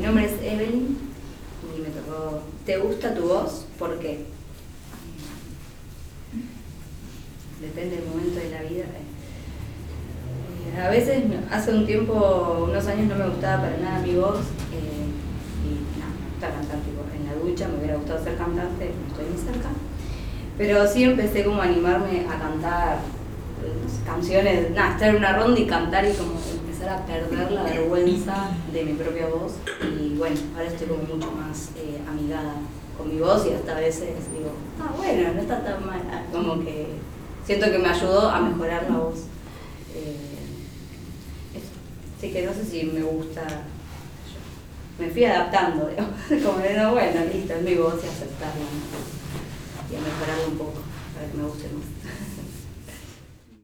Mi nombre es Evelyn y me tocó ¿Te gusta tu voz? ¿Por qué? Depende del momento de la vida. A veces, hace un tiempo, unos años no me gustaba para nada mi voz y nada, me gusta cantar tipo, en la ducha, me hubiera gustado ser cantante, no estoy ni cerca. Pero sí empecé como a animarme a cantar canciones, estar en una ronda y cantar y como empezar a perder la vergüenza de mi propia voz. Y bueno, ahora estoy como mucho más amigada con mi voz y hasta a veces digo, bueno, no está tan mal, como que siento que me ayudó a mejorar la voz. Así que no sé si me gusta, me fui adaptando, digamos, como de no, bueno, listo, es mi voz y aceptarla, ¿no? Y a mejorarla un poco para que me guste más.